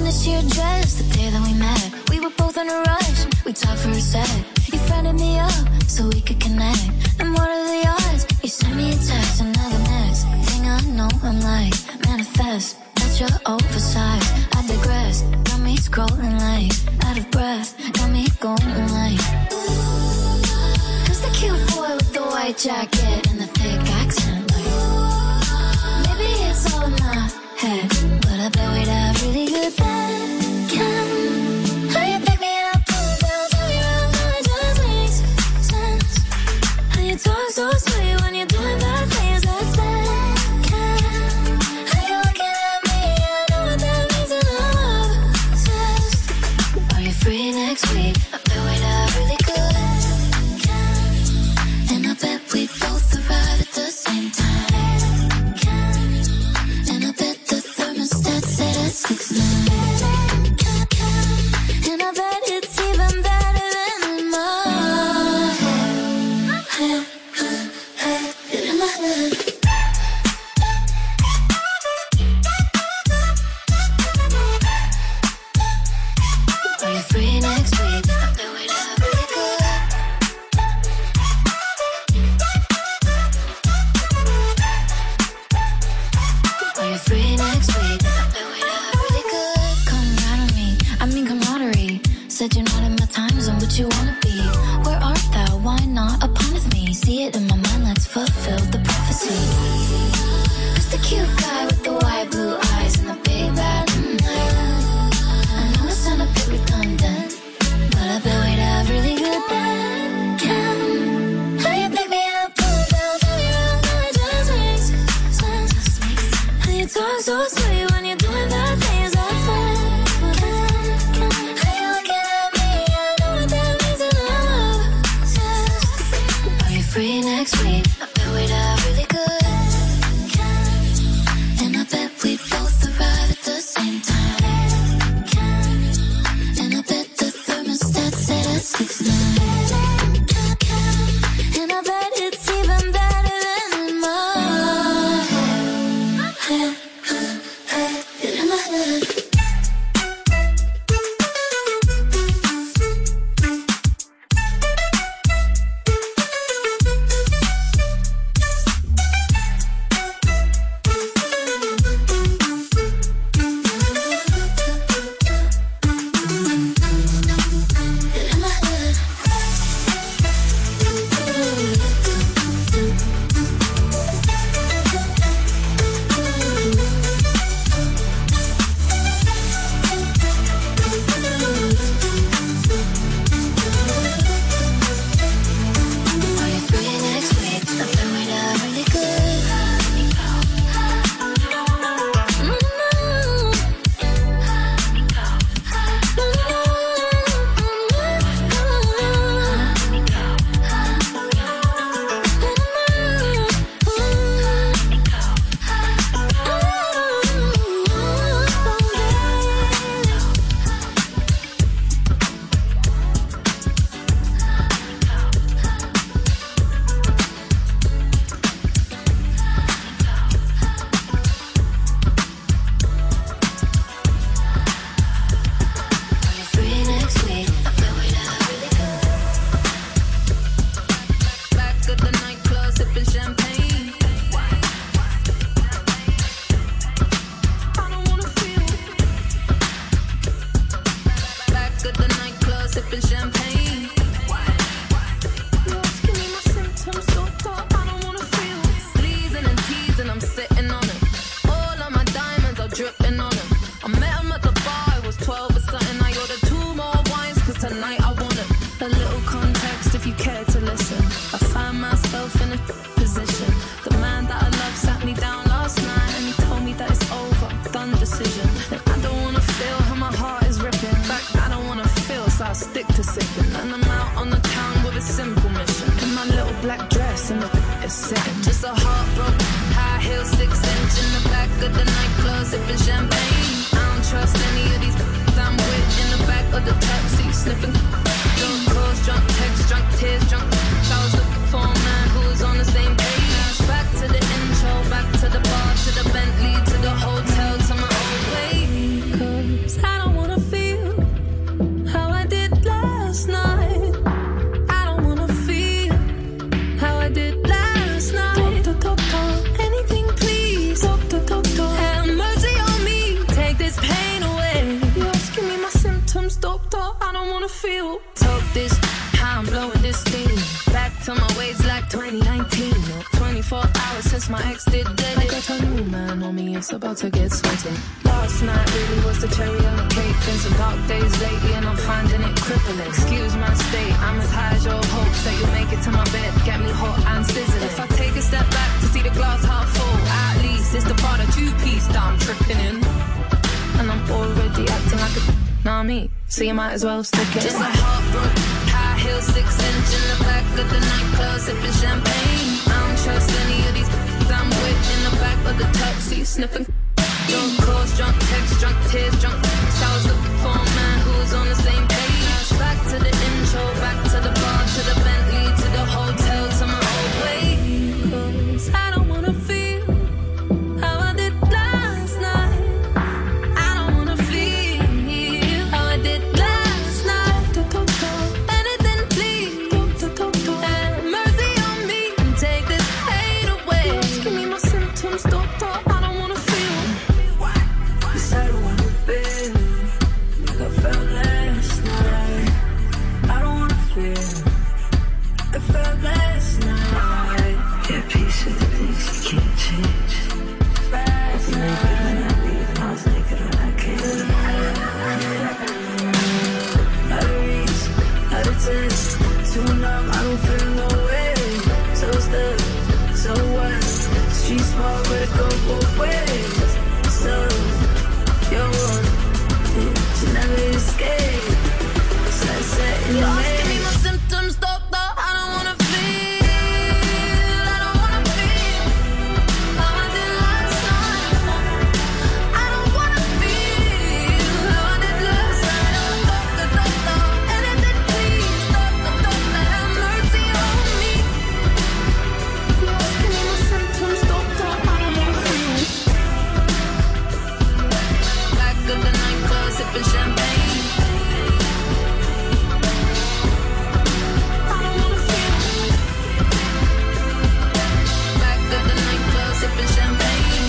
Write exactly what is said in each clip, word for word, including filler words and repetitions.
this your dress the day that we met. We were both in a rush, we talked for a sec. You friended me up so we could connect. And what are the odds? You sent me a text, and now the next thing I know, I'm like, manifest. That's your oversized, I digress. Got me scrolling like, out of breath. Got me going like, who's the cute boy with the white jacket and the thick accent? Like, maybe it's all in my head, but I bet we'd have really good bacon. How you pick me up, pull me down, turn me around, now it just makes sense. How you talk so sweet when you're doing bad things, that's bacon. How you looking at me, I know what that means, and I'm obsessed. Are you free next week? I bet we'd have really good bacon. And I bet we both arrive at the same time. Six nine, and I bet it's even better than in my head. In my head. Are you free next week? I bet we'd have really good. Are you free next week? Said you're not in my time zone, but you wanna be. Where art thou? Why not upon of me? See it in my mind, let's fulfill the prophecy. Who's the cute guy with the white blue eyes and the big bad night? I know it sound a bit redundant, but I bet we'd have really good bacon. How you pick me up, pull me down, turn me around, now it just makes sense. How you talk so sweet when you're doing bad things, that's fine. Free next week, I bet we'd have really good. And I bet we both arrive at the same time. And I bet the thermostat set at six nine. And I bet it's even better than in my head. In my head. Sniffing, drunk calls, drunk texts, drunk tears, drunk. I was looking for a man who was on the same page. Back to the intro, back to the bar, to the Bentley, to the hotel, to my own way. 'Cause I don't doctor, I don't wanna feel. Talk this, how I'm blowing this steam. Back to my ways like twenty nineteen. twenty-four hours since my ex did dead. I got a new man on me, it's about to get sweaty. Last night really was the cherry on the cake. Been some dark days lately and I'm finding it crippling. Excuse my state, I'm as high as your hopes that you'll make it to my bed. Get me hot and sizzling. If I take a step back to see the glass half full, at least it's the part of two-piece that I'm tripping in. And I'm already acting like a nah me, so you might as well stick it. Just a heartbroken, high heel, six inch in the back of the nightclub, sipping champagne. I don't trust any of these I'm with in the back of the taxi, sniffing. Drunk calls, drunk texts, drunk tears, drunk texts. I was looking for a man who was on the same page. Back to the intro, back to the bar, to the Bentley, to the hotel, to my old place. 'Cause I don't wanna feel how I did last night. I don't wanna feel how I did last night. Anything please, have mercy on me and take this pain away. Just give me my symptoms, doctor, I don't wanna feel. Yes, I don't wanna feel like I felt last night. I don't wanna feel like I felt last night. Yeah, peace with the things you can't change. Last I was naked when I leave, and I was naked when I came. Out of reach, out of touch, too numb, I don't feel no way. So stuck, so what? Street smart, but it go both ways. So, yo, you never escape. Sunset in the maze. Give me my symptoms, doctor, I don't wanna feel. I don't wanna feel how I did last night. I don't wanna feel how I did last night. Doctor, doctor, anything please. Doctor, doctor, have mercy on me. Yes, give me my symptoms, doctor, I don't wanna feel. Back of the nightclub, sipping champagne. I don't wanna feel. Back of the nightclub, sipping champagne.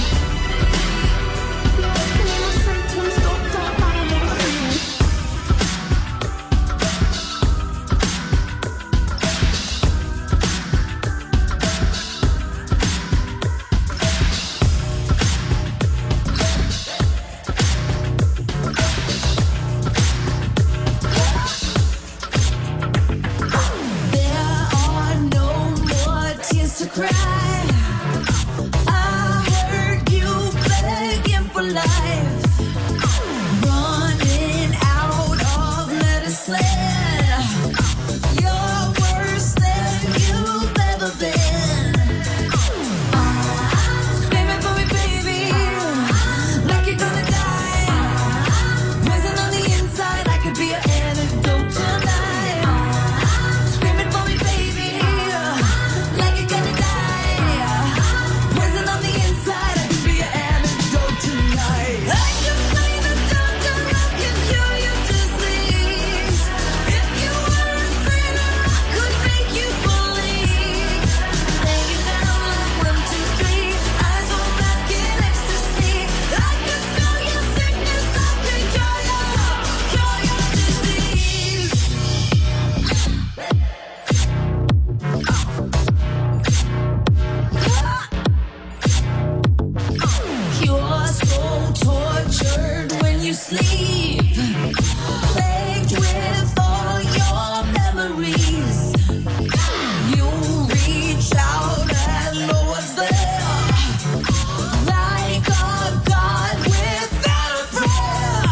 Yes, give me my symptoms, doctor, I don't wanna feel. There are no more tears to cry. I heard you begging for life, running out of medicine. You're worse than you've ever been. Screaming for me, baby, like you're gonna die. Poison on the inside, I could be an antidote tonight. Screaming for me, baby, like you're gonna die. Poison on the inside, I could be an antidote tonight. I could play the doctor, I can cure your disease. If you were a sinner, I could make you believe. Lay you down like one, two, three, eyes on back in ecstasy. I could spell your sickness, I could cure your, cure your disease. You're so tortured when you sleep, plagued with all your memories. You reach out and know what's there, like a god without a prayer.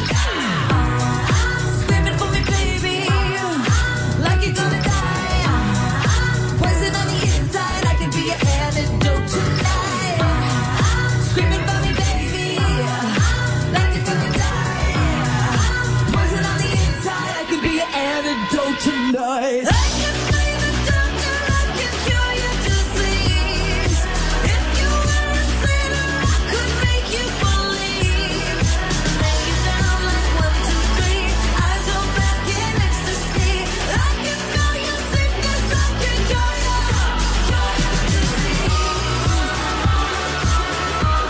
Screaming for me, baby, like you're gonna die. Poison on the inside, I could be your antidote tonight. Screaming for me, baby, like you're gonna die. Poison on the inside, I could be your antidote tonight. I could play the doctor, I can cure your disease. If you were a sinner, I could make you believe. Lay you down like one, two, three, eyes on back in ecstasy. I can spell your sickness, I can cure your, cure your disease.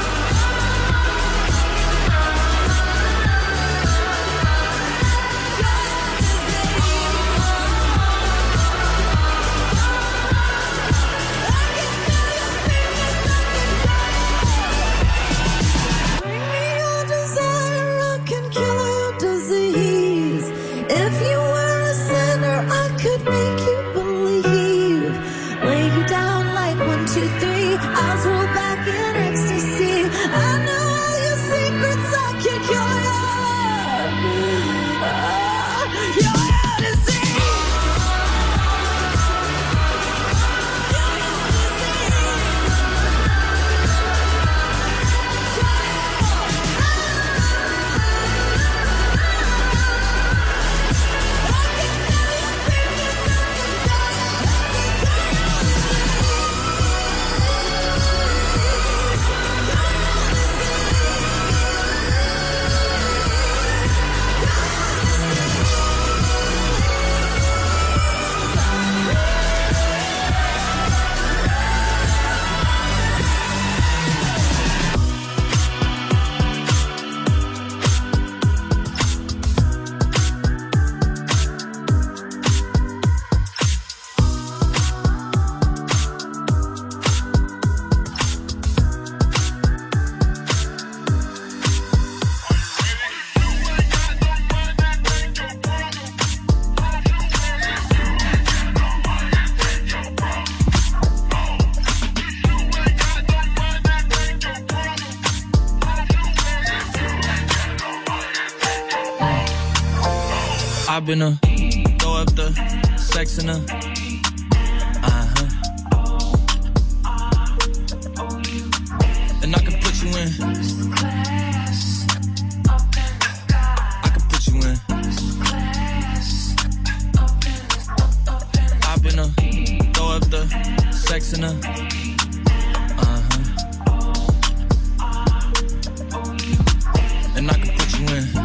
Cure I've been a throw up the sex in a uh-huh. And I can put you in. I can put you in. I've been a throw up the sex in a uh-huh. And I can put you in.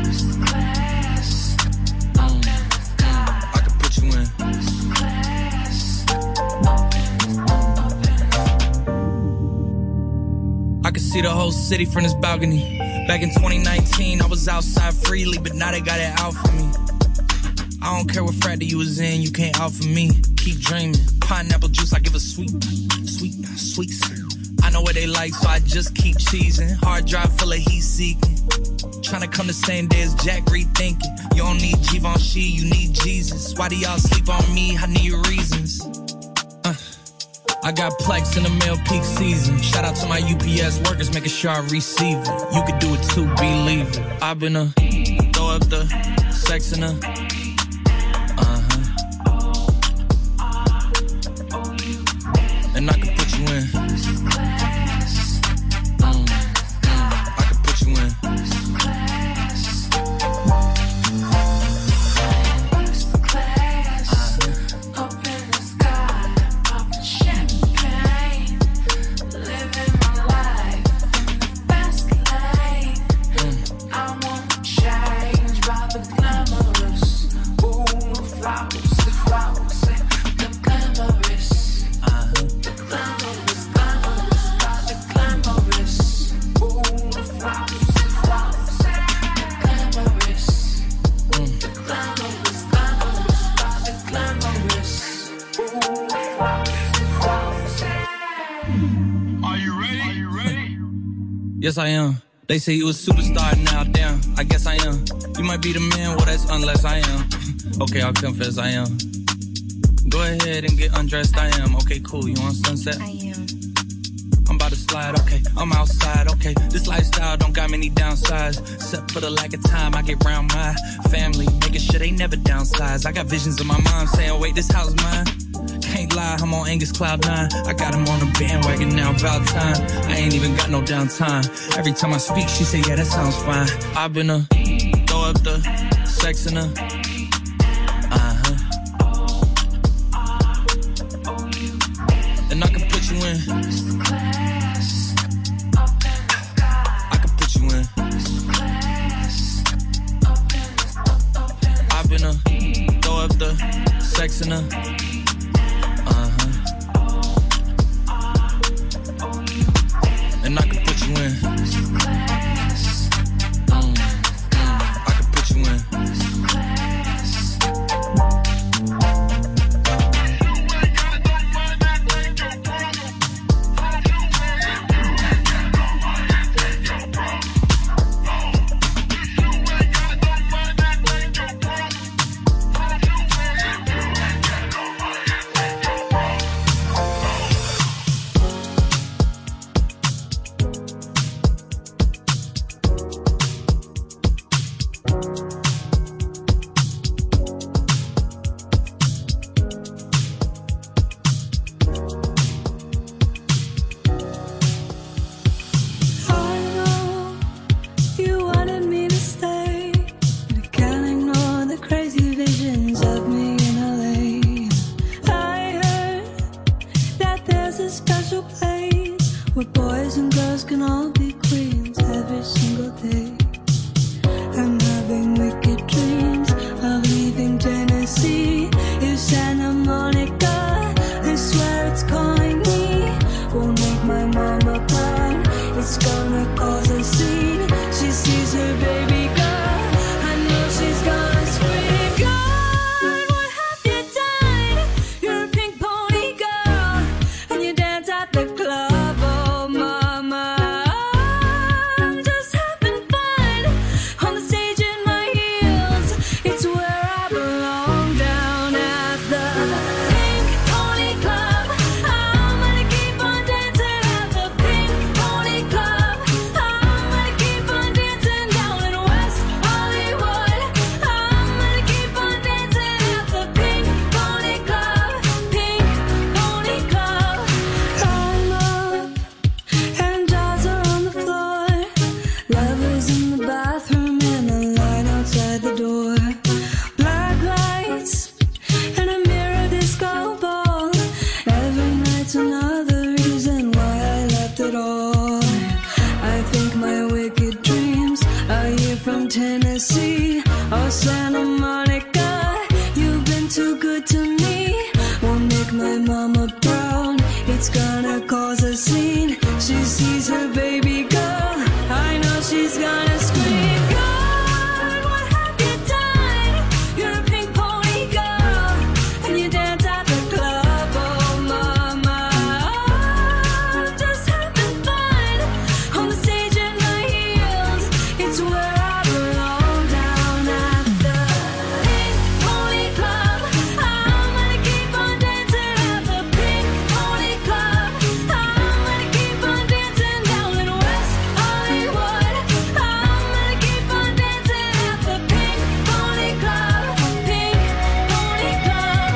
I can see the whole city from this balcony. Back in twenty nineteen, I was outside freely, but now they got it out for me. I don't care what frat you was in, you can't out for me. Keep dreaming. Pineapple juice, I give a sweet, sweet, sweet. I know what they like, so I just keep cheesing. Hard drive full of heat seeking. Tryna come the same day as Jack, rethinking. You don't need Givenchy, you need Jesus. Why do y'all sleep on me? I need reasons. Uh. I got Plex in the mail peak season. Shout out to my U P S workers, making sure I receive it. You could do it too, believe it. I've been a throw up the sex in a uh-huh. And I can put you in. Mm, mm, I can put you in. Yes, I am. They say you a superstar now, damn, I guess I am. You might be the man, well, that's unless I am. Okay, I'll confess I am. Go ahead and get undressed, I am. Okay, cool, you want sunset? I am. I'm about to slide, okay, I'm outside, okay. This lifestyle don't got many downsides. Except for the lack of time I get around my family. Making sure they never downsize. I got visions of my mom saying, wait, this house mine. Can't lie, I'm on Angus Cloud nine. I got him on the bandwagon now, about time. I ain't even got no downtime. Every time I speak, she say, yeah, that sounds fine. I've been a throw up the sex in a uh-huh. And I can put you in. I can put you in. I've been a throw up the sex in a and I can put you in. Mm, mm, I can put you in. Oh, Santa Monica, you've been too good to me. Won't make my mama proud. It's gonna cause a scene. She sees her baby girl. I know she's gonna scream. God, what have you done? You're a pink pony girl, and you dance at the club. Oh, mama, I'm just having fun on the stage in my heels. It's where I belong, down at the Pink Pony Club. I'm gonna keep on dancing at the Pink Pony Club. I'm gonna keep on dancing down in West Hollywood. I'm gonna keep on dancing at the Pink Pony Club. Pink Pony Club.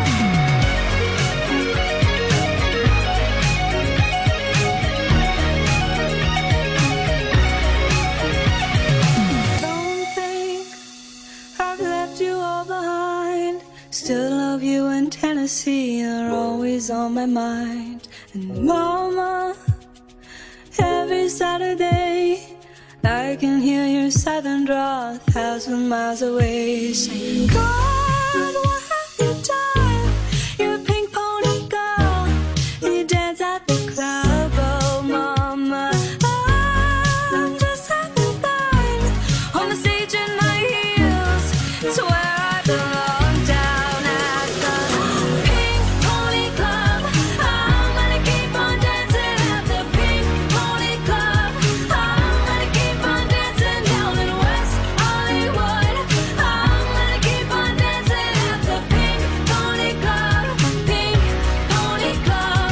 Don't think I've left you all behind. Still love you in Tennessee. You're always on my mind. And mama, every Saturday I can hear your southern drawl a thousand miles away. Saying, God, what have you done? You're a pink pony girl, and you dance at the club. Oh, mama, I'm just having fun on the stage in my heels. It's where I belong, down at the Pink Pony Club. I'm gonna keep on dancing at the Pink Pony Club. I'm gonna keep on dancing down in West Hollywood. I'm gonna keep on dancing at the Pink Pony Club. Pink Pony Club.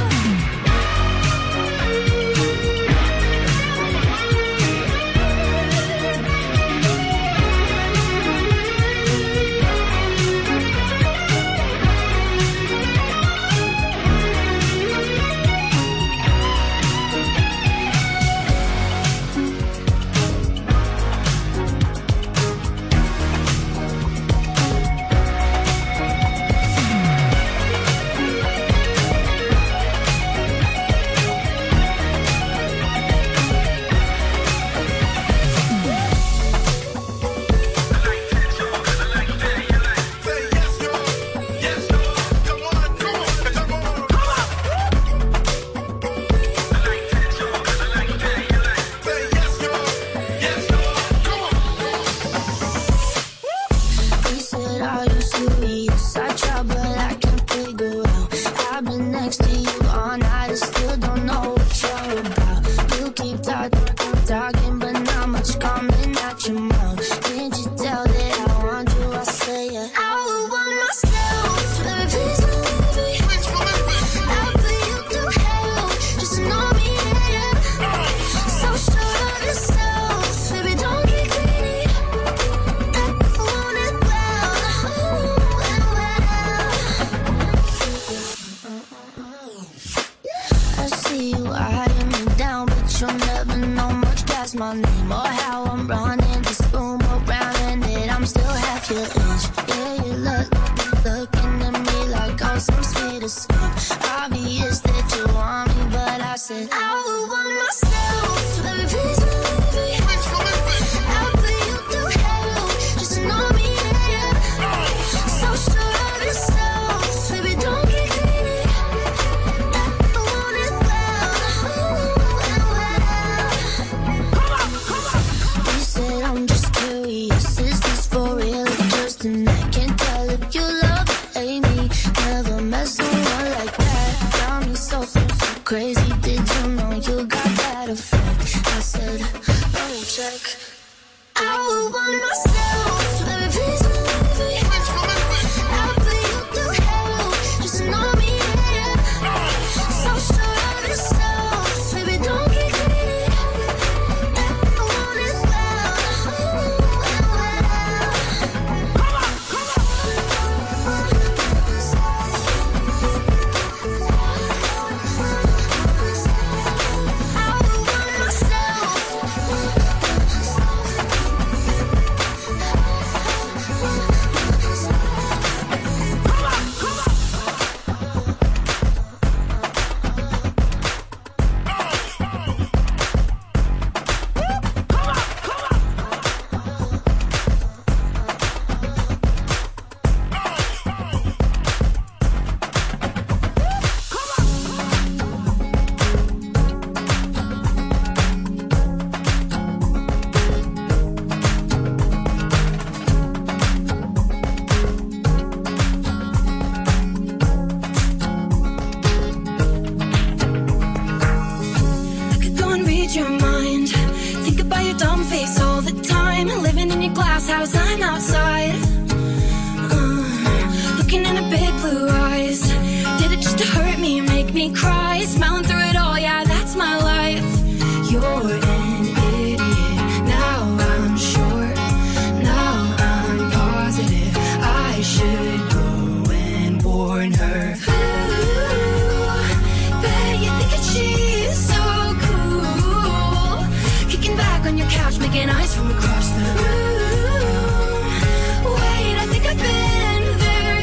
He said, are you serious? I try, but I can't figure out. I've been next to you all night and still don't know what you're about. You keep talking, talking, but not much coming out your mouth. Can't you tell that I want you? I say it. I would want myself, baby, please don't leave me. I'll put you through hell, just to know me, yeah. So sure of yourself, baby, don't get greedy. I want it well, well, well. I see you eyeing me down, but you'll never know much past my name or how I'm running this room around, and that I'm still half your age. Yeah, you look, looking at me like I'm some sweet escape. Obvious that you want me, but I said I would want myself, baby, please don't leave me. I'll put you through hell, just to know me, yeah. So sure of yourself, baby, don't get greedy. I want it well, well, well. He said, I'm just curious, is this for real or just an act? Can't tell if you love or hate me. Never met someone like that. Got me so, so, so crazy. Did you know outside, uh, looking into big blue eyes. Did it just to hurt me, make me cry? Smiling through it all, yeah, that's my life. You're an idiot, now I'm sure, now I'm positive I should go and warn her. Ooh, bet you think that she's so cool, kicking back on your couch, making eyes from across the room. Wait, I think I've been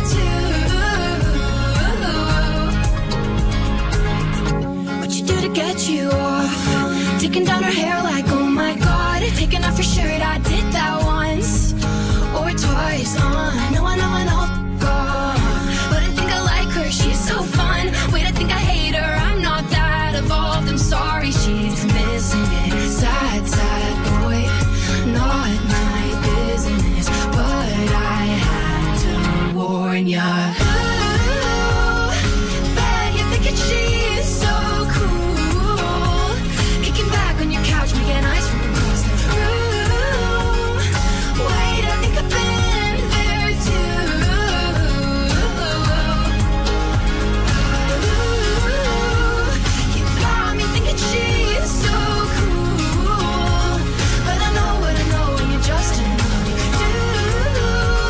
there too. What you do to get you off? Taking down her hair like, oh my god. Taking off your shirt, I did that once or twice. Uh, I know, I know, I know, f*** off. But I think I like her, she's so fun. Wait, I think I hate her, I'm not that evolved. I'm sorry, she's missing it. Sad, sad boy, not my business. But I had to warn ya. Ooh, bet you think that she's so cool, kicking back on your couch, making eyes from across the room. Wait, I think I've been there too. Ooh, you got me thinking she's so cool, but I know what I know when you're just another dude.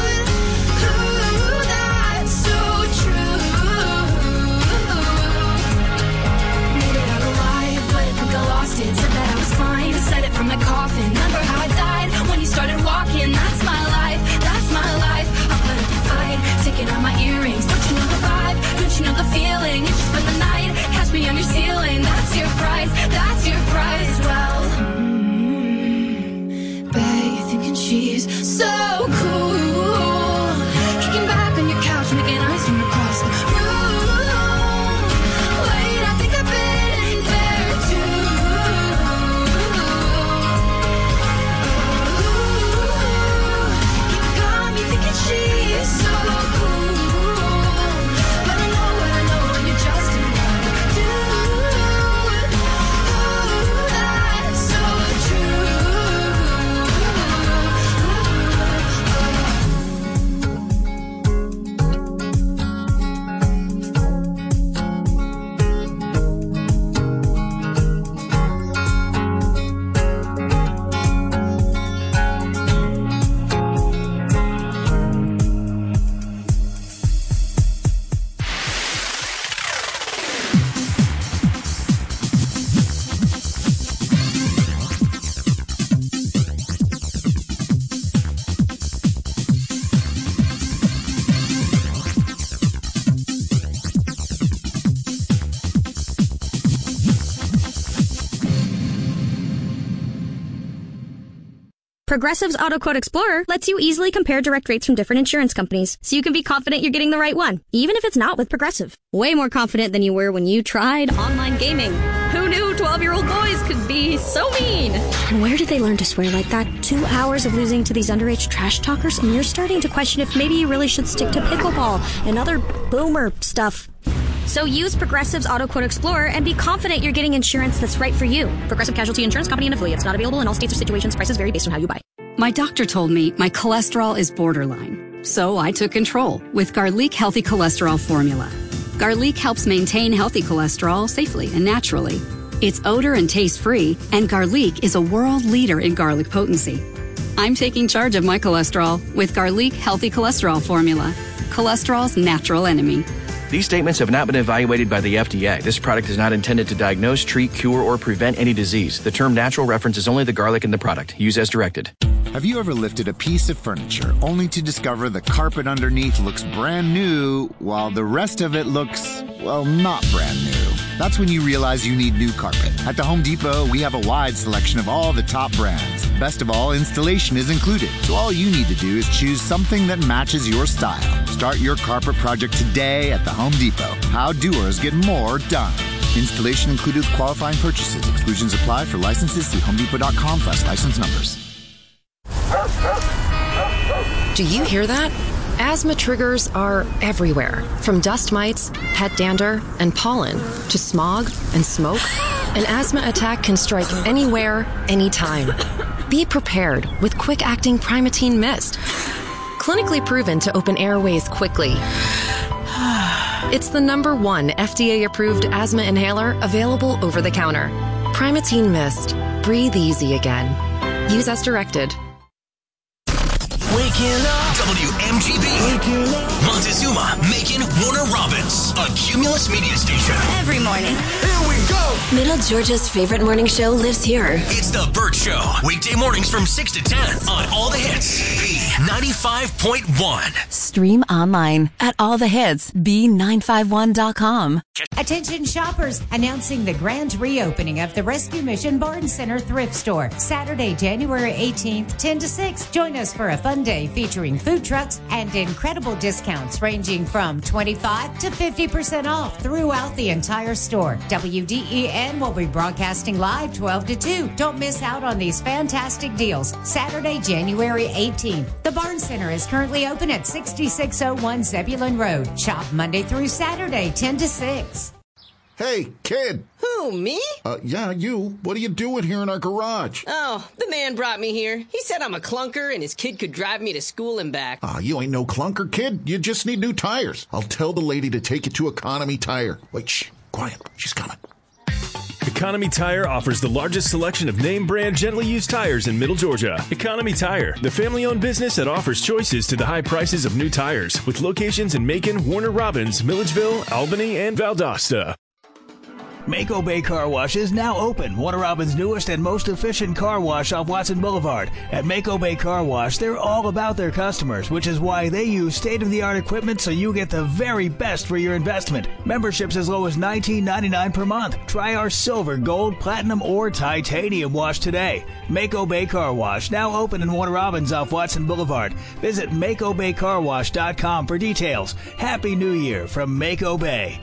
Ooh, that's so true. Made it out alive, but I think I lost it. Said that I was fine, said it from my coffin. Remember how I died when you started walking? That's my life, that's my life. I'll put up a fight, taking out my earrings. Don't you know the vibe? Don't you know the feeling? You just spend the night, catch me on your ceiling. That's your prize, that's your prize. Well, mm, bet you're thinking she's so cool, kicking back on your couch, making eyes from across the room. Wait, I think I've been there too. Ooh, you got me thinking she's so cool, but I know what I know when you're just another dude. Ooh, that's so true. Progressive's Auto Quote Explorer lets you easily compare direct rates from different insurance companies, so you can be confident you're getting the right one, even if it's not with Progressive. Way more confident than you were when you tried online gaming. Who knew twelve-year-old boys could be so mean? And where did they learn to swear like that? Two hours of losing to these underage trash talkers, and you're starting to question if maybe you really should stick to pickleball and other boomer stuff. So use Progressive's Auto Quote Explorer and be confident you're getting insurance that's right for you. Progressive Casualty Insurance Company and affiliates. Not available in all states or situations. Prices vary based on how you buy. My doctor told me my cholesterol is borderline, so I took control with Garlic Healthy Cholesterol Formula. Garlic helps maintain healthy cholesterol safely and naturally. It's odor and taste-free, and Garlic is a world leader in garlic potency. I'm taking charge of my cholesterol with Garlic Healthy Cholesterol Formula, cholesterol's natural enemy. These statements have not been evaluated by the F D A. This product is not intended to diagnose, treat, cure, or prevent any disease. The term natural references only the garlic in the product. Use as directed. Have you ever lifted a piece of furniture only to discover the carpet underneath looks brand new while the rest of it looks, well, not brand new? That's when you realize you need new carpet. At the Home Depot, we have a wide selection of all the top brands. Best of all, installation is included. So all you need to do is choose something that matches your style. Start your carpet project today at the Home Depot. How doers get more done. Installation included with qualifying purchases. Exclusions apply. For licenses, see homedepot.com slash license numbers. Do you hear that? Asthma triggers are everywhere, from dust mites, pet dander, and pollen, to smog and smoke. An asthma attack can strike anywhere, anytime. Be prepared with quick-acting Primatene Mist. clinically proven to open airways quickly. It's the number one F D A-approved asthma inhaler available over the counter. Primatene Mist. Breathe easy again. Use as directed. Waking up. W M G B. Waking up. Montezuma, Macon, Warner Robins. A Cumulus media station. Every morning. Here we go. Middle Georgia's favorite morning show lives here. It's The Burt Show. Weekday mornings from six to ten on All the Hits. B ninety-five point one. Stream online at all the hits b nine five one dot com. Attention shoppers, announcing the grand reopening of the Rescue Mission Barn Center Thrift Store. Saturday, January eighteenth, ten to six. Join us for a fun day featuring food trucks and incredible discounts ranging from twenty-five to fifty percent off throughout the entire store. W D E N will be broadcasting live twelve to two. Don't miss out on these fantastic deals. Saturday, January eighteenth. The Barn Center is currently open at sixty-six oh one Zebulon Road. Shop Monday through Saturday, ten to six. Hey, kid. Who, me? Uh, yeah, you. What are you doing here in our garage? Oh, the man brought me here. He said I'm a clunker and his kid could drive me to school and back. Ah, you ain't no clunker, kid. You just need new tires. I'll tell the lady to take you to Economy Tire. Wait, shh. Quiet. She's coming. Economy Tire offers the largest selection of name brand gently used tires in Middle Georgia. Economy Tire, the family-owned business that offers choices to the high prices of new tires, with locations in Macon, Warner Robins, Milledgeville, Albany, and Valdosta. Mako Bay Car Wash is now open. Warner Robins' newest and most efficient car wash off Watson Boulevard. At Mako Bay Car Wash, they're all about their customers, which is why they use state-of-the-art equipment so you get the very best for your investment. Memberships as low as nineteen ninety-nine per month. Try our silver, gold, platinum, or titanium wash today. Mako Bay Car Wash, now open in Warner Robins off Watson Boulevard. Visit Mako Bay Car Wash dot com for details. Happy New Year from Mako Bay.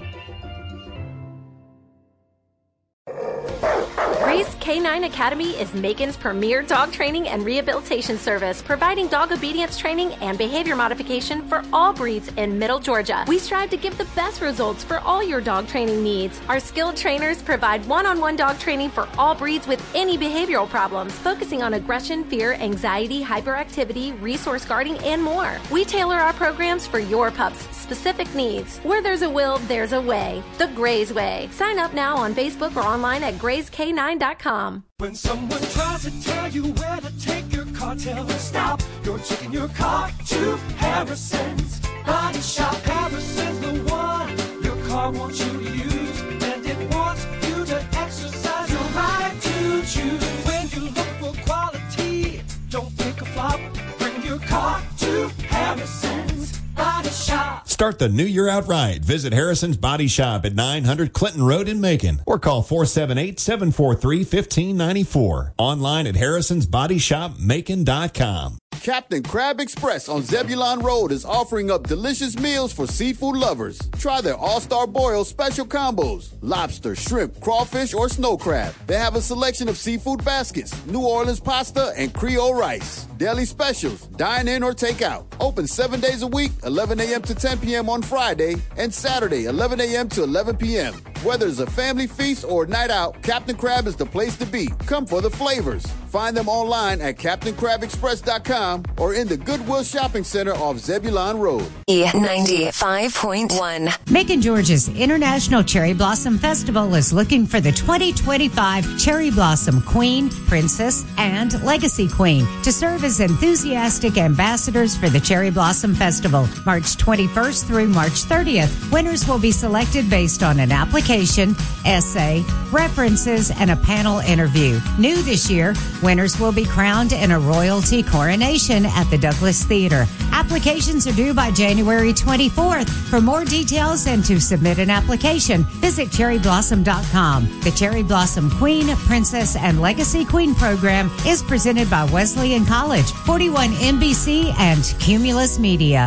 Grace K nine Academy is Macon's premier dog training and rehabilitation service, providing dog obedience training and behavior modification for all breeds in Middle Georgia. We strive to give the best results for all your dog training needs. Our skilled trainers provide one-on-one dog training for all breeds with any behavioral problems, focusing on aggression, fear, anxiety, hyperactivity, resource guarding, and more. We tailor our programs for your pup's specific needs. Where there's a will, there's a way. The Grays Way. Sign up now on Facebook or online at grays k nine dot com. When someone tries to tell you where to take your car, tell them stop. You're taking your car to Harrison's Body Shop. Harrison's the one your car wants you to use, and it wants you to exercise your right to choose. When you look for quality, don't pick a flop. Bring your car to Harrison's Body Shop. Start the new year out right. Visit Harrison's Body Shop at nine hundred Clinton Road in Macon, or call four seven eight, seven four three, one five nine four. Online at harrisons body shop macon dot com. Captain Crab Express on Zebulon Road is offering up delicious meals for seafood lovers. Try their all-star boil special combos: lobster, shrimp, crawfish, or snow crab. They have a selection of seafood baskets, New Orleans pasta, and Creole rice. Daily specials, dine in or take out. Open seven days a week, eleven a.m. to ten p.m. on Friday, and Saturday, eleven a.m. to eleven p.m. Whether it's a family feast or night out, Captain Crab is the place to be. Come for the flavors. Find them online at captain crab express dot com or in the Goodwill Shopping Center off Zebulon Road. E ninety-five point one. Macon, Georgia's International Cherry Blossom Festival is looking for the twenty twenty-five Cherry Blossom Queen, Princess, and Legacy Queen to serve as enthusiastic ambassadors for the Cherry Blossom Festival, March twenty-first through March thirtieth. Winners will be selected based on an application, essay, references, and a panel interview. New this year, winners will be crowned in a royalty coronation at the Douglas Theater. Applications are due by January twenty-fourth. For more details and to submit an application, visit cherry blossom dot com. The Cherry Blossom Queen, Princess, and Legacy Queen program is presented by Wesleyan College, forty-one N B C, and Cumulus Media.